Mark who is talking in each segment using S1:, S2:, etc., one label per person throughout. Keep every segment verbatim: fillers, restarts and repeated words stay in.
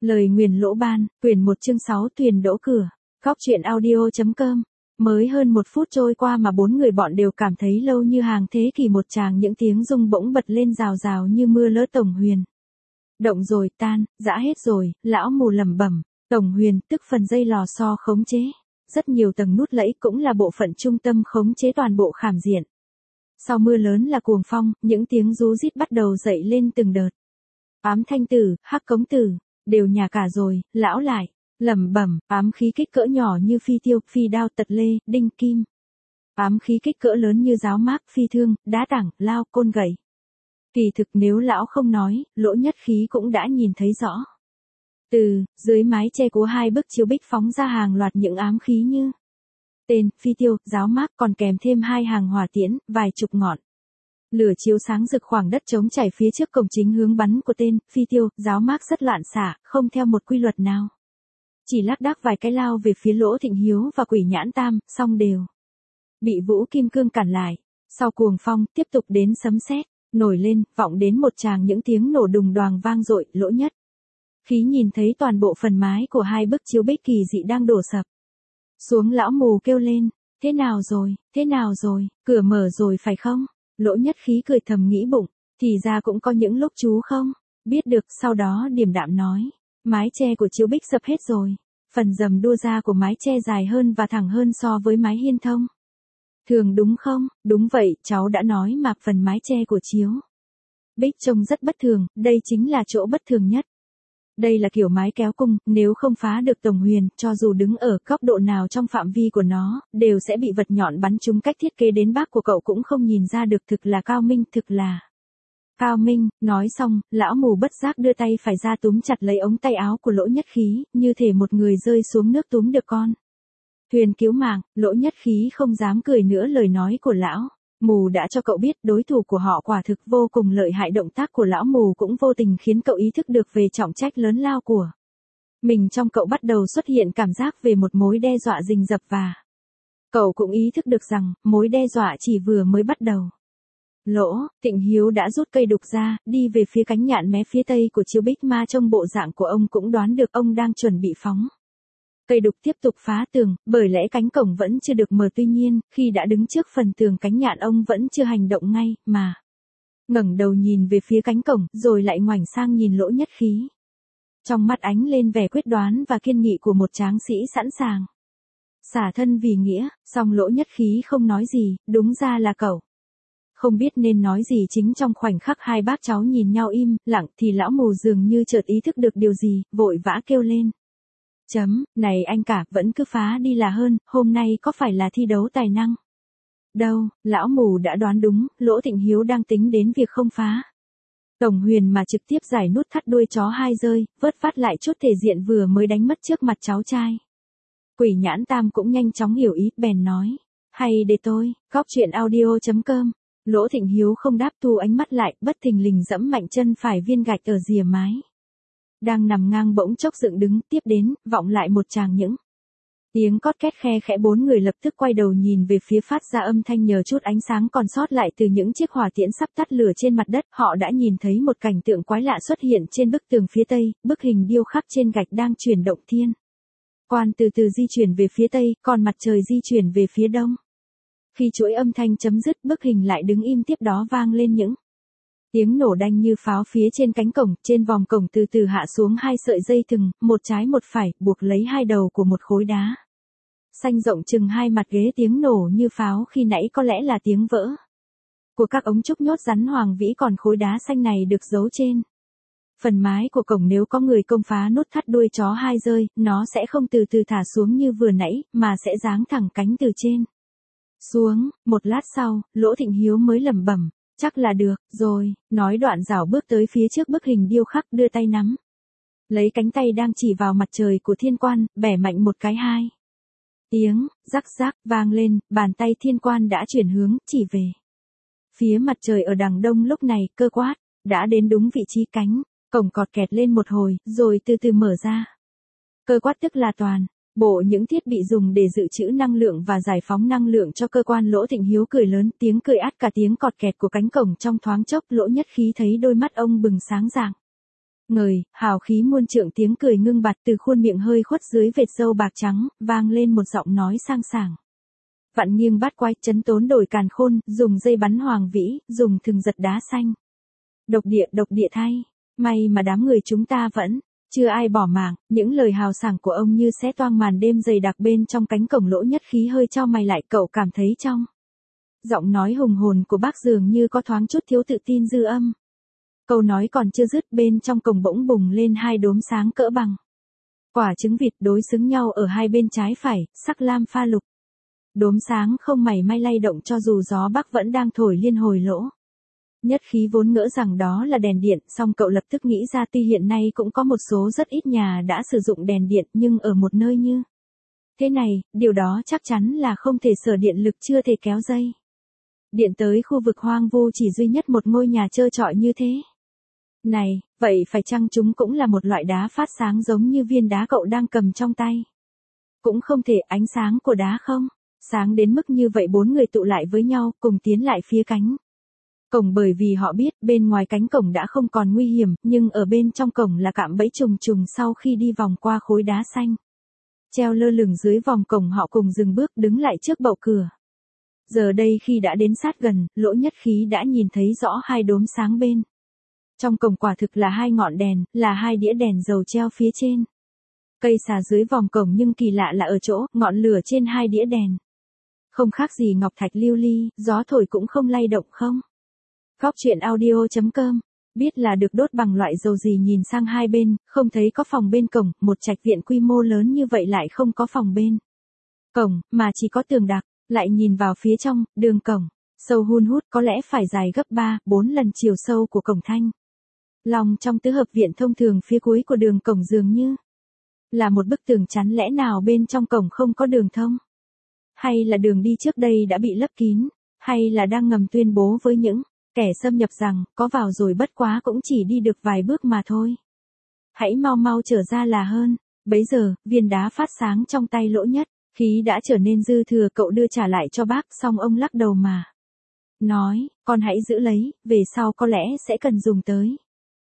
S1: Lời nguyền lỗ ban, quyển một chương sáu Tuyền đỗ cửa. Góc truyện audio.com. Mới hơn một phút trôi qua mà bốn người bọn đều cảm thấy lâu như hàng thế kỷ một tràng những tiếng rung bỗng bật lên rào rào như mưa lỡ. Tổng Huyền. Động rồi, tan, dã hết rồi, lão mù lẩm bẩm. Tổng Huyền, tức phần dây lò xo khống chế. Rất nhiều tầng nút lẫy cũng là bộ phận trung tâm khống chế toàn bộ khảm diện. Sau mưa lớn là cuồng phong, những tiếng rú rít bắt đầu dậy lên từng đợt. Ám thanh tử, hắc cống tử, đều nhà cả rồi, lão lại, lẩm bẩm, ám khí kích cỡ nhỏ như phi tiêu, phi đao, tật lê, đinh kim. Ám khí kích cỡ lớn như giáo mác, phi thương, đá tảng, lao, côn gậy. Kỳ thực nếu lão không nói, Lỗ Nhất Khí cũng đã nhìn thấy rõ. Từ, dưới mái che của hai bức chiếu bích phóng ra hàng loạt những ám khí như tên, phi tiêu, giáo mác, còn kèm thêm hai hàng hỏa tiễn, vài chục ngọn. Lửa chiếu sáng rực khoảng đất trống trải phía trước cổng chính hướng bắn của tên, phi tiêu, giáo mác rất loạn xạ, không theo một quy luật nào. Chỉ lác đác vài cái lao về phía Lỗ Thịnh Hiếu và Quỷ Nhãn Tam, xong đều bị Vũ Kim Cương cản lại. Sau cuồng phong, tiếp tục đến sấm sét, nổi lên, vọng đến một tràng những tiếng nổ đùng đoàng vang dội. Lỗ Nhất Khí nhìn thấy toàn bộ phần mái của hai bức chiếu bích kỳ dị đang đổ sập xuống. Lão mù kêu lên, thế nào rồi, thế nào rồi, cửa mở rồi phải không? Lỗ Nhất Khí cười thầm nghĩ bụng, thì ra cũng có những lúc chú không biết được. Sau đó điềm đạm nói, mái che của chiếu bích sập hết rồi. Phần rầm đua ra của mái che dài hơn và thẳng hơn so với mái hiên thông thường đúng không? Đúng vậy, cháu đã nói mà. Phần mái che của chiếu bích trông rất bất thường, đây chính là chỗ bất thường nhất. Đây là kiểu mái kéo cung, nếu không phá được Tổng Huyền, cho dù đứng ở góc độ nào trong phạm vi của nó, đều sẽ bị vật nhọn bắn trúng. Cách thiết kế đến bác của cậu cũng không nhìn ra được, thực là cao minh, thực là cao minh. Nói xong, lão mù bất giác đưa tay phải ra túm chặt lấy ống tay áo của Lỗ Nhất Khí, như thể một người rơi xuống nước túm được con thuyền cứu mạng. Lỗ Nhất Khí không dám cười nữa lời nói của lão mù đã cho cậu biết đối thủ của họ quả thực vô cùng lợi hại. Động tác của lão mù cũng vô tình khiến cậu ý thức được về trọng trách lớn lao của mình. Trong cậu bắt đầu xuất hiện cảm giác về một mối đe dọa rình rập, và cậu cũng ý thức được rằng mối đe dọa chỉ vừa mới bắt đầu. Lỗ Thịnh Hiếu đã rút cây đục ra, đi về phía cánh nhạn mé phía tây của chiếu bích, mà trong bộ dạng của ông cũng đoán được ông đang chuẩn bị phóng cây đục tiếp tục phá tường, bởi lẽ cánh cổng vẫn chưa được mở. Tuy nhiên, khi đã đứng trước phần tường cánh nhạn, ông vẫn chưa hành động ngay, mà ngẩng đầu nhìn về phía cánh cổng, rồi lại ngoảnh sang nhìn Lỗ Nhất Khí. Trong mắt ánh lên vẻ quyết đoán và kiên nghị của một tráng sĩ sẵn sàng xả thân vì nghĩa. Song Lỗ Nhất Khí không nói gì, đúng ra là cậu không biết nên nói gì. Chính trong khoảnh khắc hai bác cháu nhìn nhau im lặng, thì lão mù dường như chợt ý thức được điều gì, vội vã kêu lên. Chấm, này anh cả, vẫn cứ phá đi là hơn, hôm nay có phải là thi đấu tài năng đâu. Lão mù đã đoán đúng, Lỗ Thịnh Hiếu đang tính đến việc không phá Tổng Huyền mà trực tiếp giải nút thắt đuôi chó hai rơi, vớt vát lại chút thể diện vừa mới đánh mất trước mặt cháu trai. Quỷ Nhãn Tam cũng nhanh chóng hiểu ý, bèn nói, hay để tôi. Góc truyện audio.com. Lỗ Thịnh Hiếu không đáp, thu ánh mắt lại, bất thình lình dẫm mạnh chân phải viên gạch ở rìa mái đang nằm ngang bỗng chốc dựng đứng. Tiếp đến, vọng lại một tràng những tiếng cót két khe khẽ. Bốn người lập tức quay đầu nhìn về phía phát ra âm thanh nhờ chút ánh sáng còn sót lại từ những chiếc hỏa tiễn sắp tắt lửa trên mặt đất. Họ đã nhìn thấy một cảnh tượng quái lạ xuất hiện trên bức tường phía tây. Bức hình điêu khắc trên gạch đang chuyển động, thiên quan từ từ di chuyển về phía tây, còn mặt trời di chuyển về phía đông. Khi chuỗi âm thanh chấm dứt, bức hình lại đứng im, tiếp đó vang lên những tiếng nổ đanh như pháo phía trên cánh cổng. Trên vòng cổng từ từ hạ xuống hai sợi dây thừng, một trái một phải, buộc lấy hai đầu của một khối đá xanh rộng chừng hai mặt ghế. Tiếng nổ như pháo khi nãy có lẽ là tiếng vỡ của các ống trúc nhốt rắn hoàng vĩ, còn khối đá xanh này được giấu trên phần mái của cổng. Nếu có người công phá nút thắt đuôi chó hai rơi, nó sẽ không từ từ thả xuống như vừa nãy, mà sẽ giáng thẳng cánh từ trên xuống. Một lát sau, Lỗ Thịnh Hiếu mới lẩm bẩm, chắc là được rồi. Nói đoạn rảo bước tới phía trước bức hình điêu khắc, đưa tay nắm lấy cánh tay đang chỉ vào mặt trời của thiên quan, bẻ mạnh một cái. Hai tiếng rắc rắc vang lên, bàn tay thiên quan đã chuyển hướng, chỉ về phía mặt trời ở đằng đông. Lúc này, cơ quát đã đến đúng vị trí. Cánh cổng cọt kẹt lên một hồi, rồi từ từ mở ra. Cơ quát tức là toàn bộ những thiết bị dùng để dự trữ năng lượng và giải phóng năng lượng cho cơ quan. Lỗ Thịnh Hiếu cười lớn, tiếng cười át cả tiếng cọt kẹt của cánh cổng. Trong thoáng chốc, Lỗ Nhất Khí thấy đôi mắt ông bừng sáng rạng. Ngời, hào khí muôn trượng, tiếng cười ngưng bặt từ khuôn miệng hơi khuất dưới vệt râu bạc trắng, vang lên một giọng nói sang sảng. Vạn nghiêng bát quái, chấn tốn đổi càn khôn, dùng dây bắn hoàng vĩ, dùng thừng giật đá xanh. Độc địa, độc địa thay, may mà đám người chúng ta vẫn chưa ai bỏ mạng. Những lời hào sảng của ông như xé toang màn đêm dày đặc bên trong cánh cổng. Lỗ Nhất Khí hơi chau mày lại, cậu cảm thấy trong giọng nói hùng hồn của bác dường như có thoáng chút thiếu tự tin dư âm. Câu nói còn chưa dứt, bên trong cổng bỗng bùng lên hai đốm sáng cỡ bằng quả trứng vịt đối xứng nhau ở hai bên trái phải, sắc lam pha lục. Đốm sáng không mảy may lay động cho dù gió bắc vẫn đang thổi liên hồi lỗ. Nhất Khí vốn ngỡ rằng đó là đèn điện, song cậu lập tức nghĩ ra tuy hiện nay cũng có một số rất ít nhà đã sử dụng đèn điện, nhưng ở một nơi như thế này, điều đó chắc chắn là không thể, sở điện lực chưa thể kéo dây điện tới khu vực hoang vu chỉ duy nhất một ngôi nhà trơ trọi như thế. Này, vậy phải chăng chúng cũng là một loại đá phát sáng giống như viên đá cậu đang cầm trong tay? Cũng không thể, ánh sáng của đá không sáng đến mức như vậy. Bốn người tụ lại với nhau, cùng tiến lại phía cánh cổng, bởi vì họ biết bên ngoài cánh cổng đã không còn nguy hiểm, nhưng ở bên trong cổng là cạm bẫy trùng trùng. Sau khi đi vòng qua khối đá xanh treo lơ lửng dưới vòng cổng, họ cùng dừng bước đứng lại trước bậu cửa. Giờ đây khi đã đến sát gần, Lỗ Nhất Khí đã nhìn thấy rõ hai đốm sáng bên trong cổng, quả thực là hai ngọn đèn, là hai đĩa đèn dầu treo phía trên cây xà dưới vòng cổng. Nhưng kỳ lạ là ở chỗ ngọn lửa trên hai đĩa đèn không khác gì ngọc thạch lưu ly, gió thổi cũng không lay động. Không. Góc truyện audio chấm com. Biết là được đốt bằng loại dầu gì, nhìn sang hai bên, không thấy có phòng bên cổng. Một trạch viện quy mô lớn như vậy lại không có phòng bên cổng, mà chỉ có tường đặc. Lại nhìn vào phía trong, đường cổng sâu hun hút, có lẽ phải dài gấp ba, bốn lần chiều sâu của cổng Thanh Long. Trong tứ hợp viện thông thường, phía cuối của đường cổng dường như là một bức tường chắn. Lẽ nào bên trong cổng không có đường thông? Hay là đường đi trước đây đã bị lấp kín? Hay là đang ngầm tuyên bố với những kẻ xâm nhập rằng, có vào rồi bất quá cũng chỉ đi được vài bước mà thôi. Hãy mau mau trở ra là hơn. Bấy giờ, viên đá phát sáng trong tay Lỗ Nhất Khí đã trở nên dư thừa, cậu đưa trả lại cho bác, xong ông lắc đầu mà nói, con hãy giữ lấy, về sau có lẽ sẽ cần dùng tới.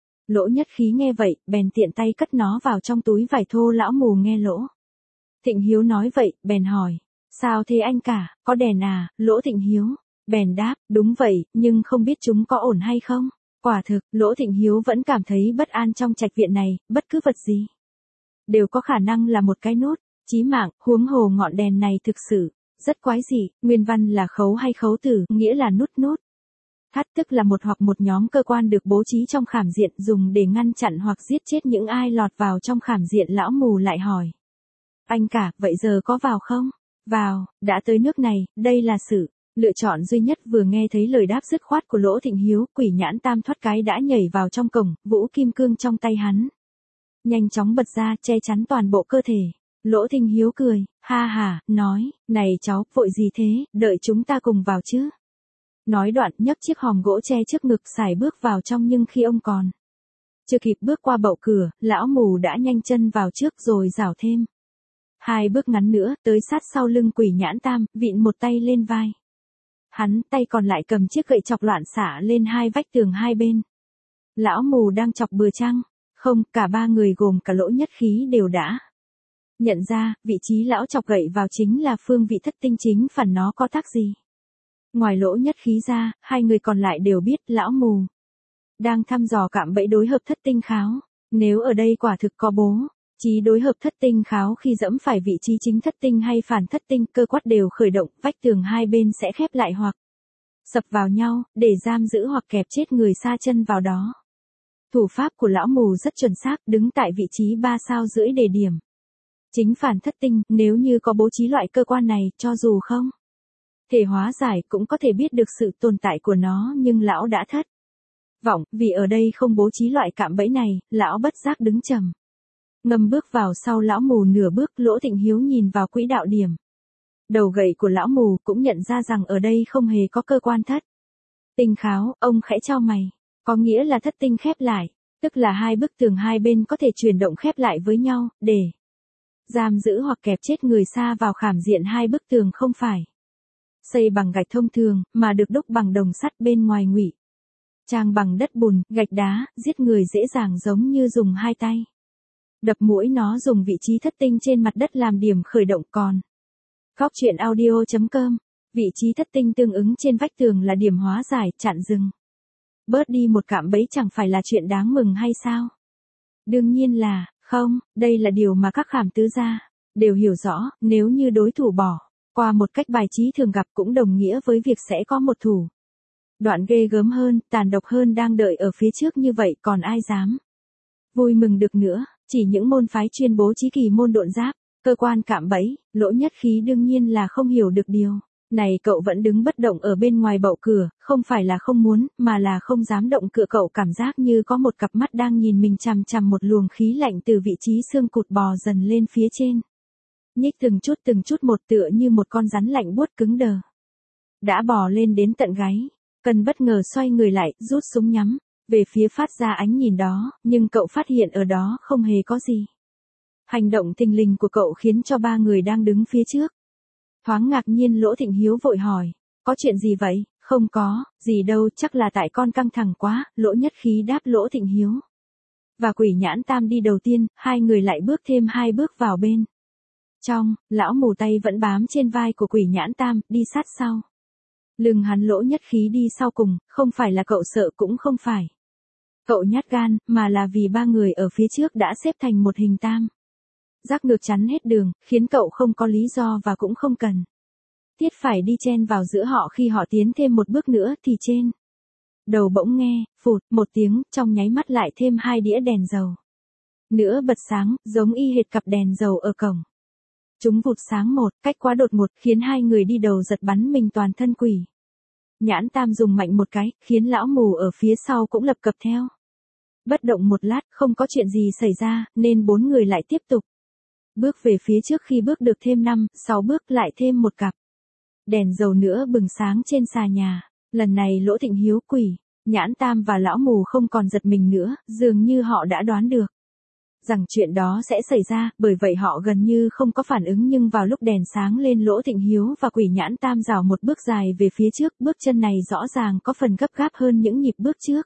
S1: Lỗ Nhất Khí nghe vậy, bèn tiện tay cất nó vào trong túi vải thô. Lão mù nghe Lỗ Thịnh Hiếu nói vậy, bèn hỏi, sao thế anh cả, có đèn à? Lỗ Thịnh Hiếu bèn đáp, đúng vậy, nhưng không biết chúng có ổn hay không. Quả thực, Lỗ Thịnh Hiếu vẫn cảm thấy bất an. Trong trạch viện này, bất cứ vật gì đều có khả năng là một cái nốt chí mạng, huống hồ ngọn đèn này thực sự rất quái dị. Nguyên văn là khấu hay khấu tử, nghĩa là nút nút thắt, tức là một hoặc một nhóm cơ quan được bố trí trong khảm diện, dùng để ngăn chặn hoặc giết chết những ai lọt vào trong khảm diện. Lão mù lại hỏi, anh cả, vậy giờ có vào không? Vào, đã tới nước này, đây là sự lựa chọn duy nhất. Vừa nghe thấy lời đáp dứt khoát của Lỗ Thịnh Hiếu, quỷ nhãn tam thoát cái đã nhảy vào trong cổng, vũ kim cương trong tay hắn nhanh chóng bật ra, che chắn toàn bộ cơ thể. Lỗ Thịnh Hiếu cười, ha ha, nói, này cháu, vội gì thế, đợi chúng ta cùng vào chứ. Nói đoạn, nhấc chiếc hòm gỗ che trước ngực, sải bước vào trong. Nhưng khi ông còn chưa kịp bước qua bậu cửa, lão mù đã nhanh chân vào trước rồi rảo thêm hai bước ngắn nữa, tới sát sau lưng quỷ nhãn tam, vịn một tay lên vai hắn, tay còn lại cầm chiếc gậy chọc loạn xả lên hai vách tường hai bên. Lão mù đang chọc bừa chăng? Không, cả ba người gồm cả Lỗ Nhất Khí đều đã nhận ra, vị trí lão chọc gậy vào chính là phương vị thất tinh chính phản. Nó có tác gì? Ngoài Lỗ Nhất Khí ra, hai người còn lại đều biết lão mù đang thăm dò cạm bẫy đối hợp thất tinh kháo. Nếu ở đây quả thực có bố trí đối hợp thất tinh kháo, khi dẫm phải vị trí chính thất tinh hay phản thất tinh, cơ quát đều khởi động, vách tường hai bên sẽ khép lại hoặc sập vào nhau, để giam giữ hoặc kẹp chết người sa chân vào đó. Thủ pháp của lão mù rất chuẩn xác, đứng tại vị trí ba sao rưỡi để điểm chính phản thất tinh. Nếu như có bố trí loại cơ quan này, cho dù không thể hóa giải, cũng có thể biết được sự tồn tại của nó. Nhưng lão đã thất vọng, vì ở đây không bố trí loại cạm bẫy này. Lão bất giác đứng trầm ngâm bước vào sau lão mù nửa bước. Lỗ Thịnh Hiếu nhìn vào quỹ đạo điểm đầu gậy của lão mù, cũng nhận ra rằng ở đây không hề có cơ quan thất tinh kháo. Ông khẽ chau mày, có nghĩa là thất tinh khép lại, tức là hai bức tường hai bên có thể chuyển động khép lại với nhau, để giam giữ hoặc kẹp chết người sa vào khảm diện. Hai bức tường không phải xây bằng gạch thông thường, mà được đúc bằng đồng sắt, bên ngoài ngụy Trang bằng đất bùn, gạch đá, giết người dễ dàng giống như dùng hai tay. Đập mũi nó dùng vị trí thất tinh trên mặt đất làm điểm khởi động còn. Góc truyện audio chấm com. Vị trí thất tinh tương ứng trên vách tường là điểm hóa giải, chặn rừng. Bớt đi một cạm bẫy chẳng phải là chuyện đáng mừng hay sao? Đương nhiên là, không, đây là điều mà các khảm tứ gia đều hiểu rõ, nếu như đối thủ bỏ qua một cách bài trí thường gặp cũng đồng nghĩa với việc sẽ có một thủ đoạn ghê gớm hơn, tàn độc hơn đang đợi ở phía trước, như vậy còn ai dám vui mừng được nữa. Chỉ những môn phái chuyên bố trí kỳ môn độn giáp, cơ quan cạm bẫy, Lỗ Nhất Khí đương nhiên là không hiểu được điều này. Cậu vẫn đứng bất động ở bên ngoài bậu cửa, không phải là không muốn, mà là không dám động cửa. Cậu cảm giác như có một cặp mắt đang nhìn mình chằm chằm, một luồng khí lạnh từ vị trí xương cụt bò dần lên phía trên. Nhích từng chút từng chút một, tựa như một con rắn lạnh buốt cứng đờ. Đã bò lên đến tận gáy, Cần bất ngờ xoay người lại, rút súng nhắm về phía phát ra ánh nhìn đó, nhưng cậu phát hiện ở đó không hề có gì. Hành động thình lình của cậu khiến cho ba người đang đứng phía trước thoáng ngạc nhiên. Lỗ Thịnh Hiếu vội hỏi, có chuyện gì vậy? Không có gì đâu, chắc là tại con căng thẳng quá, Lỗ Nhất Khí đáp. Lỗ Thịnh Hiếu và Quỷ Nhãn Tam đi đầu tiên, hai người lại bước thêm hai bước vào bên trong. Lão mù tay vẫn bám trên vai của Quỷ Nhãn Tam, đi sát sau lưng hắn. Lỗ Nhất Khí đi sau cùng, không phải là cậu sợ, cũng không phải cậu nhát gan, mà là vì ba người ở phía trước đã xếp thành một hình tam giác ngược chắn hết đường, khiến cậu không có lý do và cũng không cần thiết phải đi chen vào giữa họ. Khi họ tiến thêm một bước nữa thì trên đầu bỗng nghe phụt một tiếng, trong nháy mắt lại thêm hai đĩa đèn dầu nữa bật sáng, giống y hệt cặp đèn dầu ở cổng. Chúng vụt sáng một cách quá đột ngột, khiến hai người đi đầu giật bắn mình toàn thân. Quỷ Nhãn Tam dùng mạnh một cái, khiến lão mù ở phía sau cũng lập cập theo. Bất động một lát, không có chuyện gì xảy ra, nên bốn người lại tiếp tục bước về phía trước. Khi bước được thêm năm, sáu bước, lại thêm một cặp đèn dầu nữa bừng sáng trên xà nhà. Lần này Lỗ Thịnh Hiếu, Quỷ Nhãn Tam và lão mù không còn giật mình nữa, dường như họ đã đoán được rằng chuyện đó sẽ xảy ra, bởi vậy họ gần như không có phản ứng. Nhưng vào lúc đèn sáng lên, Lỗ Thịnh Hiếu và Quỷ Nhãn Tam rảo một bước dài về phía trước. Bước chân này rõ ràng có phần gấp gáp hơn những nhịp bước trước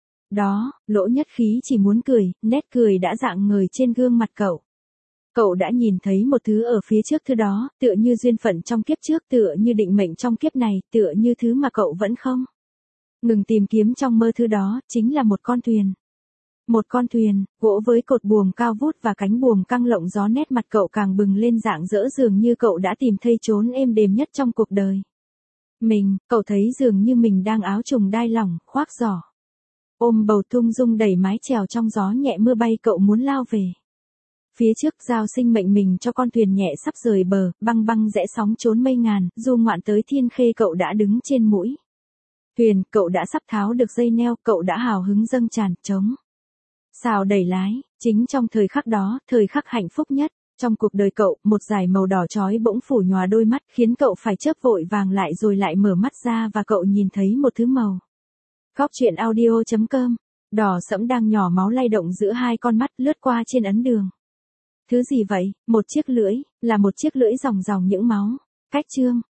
S1: đó. Lỗ Nhất Khí chỉ muốn cười, nét cười đã rạng ngời trên gương mặt cậu. Cậu đã nhìn thấy một thứ ở phía trước, thứ đó tựa như duyên phận trong kiếp trước, tựa như định mệnh trong kiếp này, tựa như thứ mà cậu vẫn không ngừng tìm kiếm trong mơ. Thứ đó chính là một con thuyền. Một con thuyền, gỗ với cột buồm cao vút và cánh buồm căng lộng gió. Nét mặt cậu càng bừng lên rạng rỡ, dường như cậu đã tìm thấy chốn êm đềm nhất trong cuộc đời mình. Cậu thấy dường như mình đang áo trùng đai lỏng, khoác giỏ, ôm bầu tung dung đầy mái chèo trong gió nhẹ mưa bay. Cậu muốn lao về phía trước, giao sinh mệnh mình cho con thuyền nhẹ sắp rời bờ, băng băng rẽ sóng trốn mây ngàn, du ngoạn tới thiên khê. Cậu đã đứng trên mũi thuyền, cậu đã sắp tháo được dây neo, cậu đã hào hứng dâng tràn, trống xào đẩy lái. Chính trong thời khắc đó, thời khắc hạnh phúc nhất trong cuộc đời cậu, một dải màu đỏ chói bỗng phủ nhòa đôi mắt, khiến cậu phải chớp vội vàng lại rồi lại mở mắt ra, và cậu nhìn thấy một thứ màu. Góc truyện audio chấm com. Đỏ sẫm đang nhỏ máu lay động giữa hai con mắt, lướt qua trên ấn đường. Thứ gì vậy? Một chiếc lưỡi, là một chiếc lưỡi ròng ròng những máu. Cách chương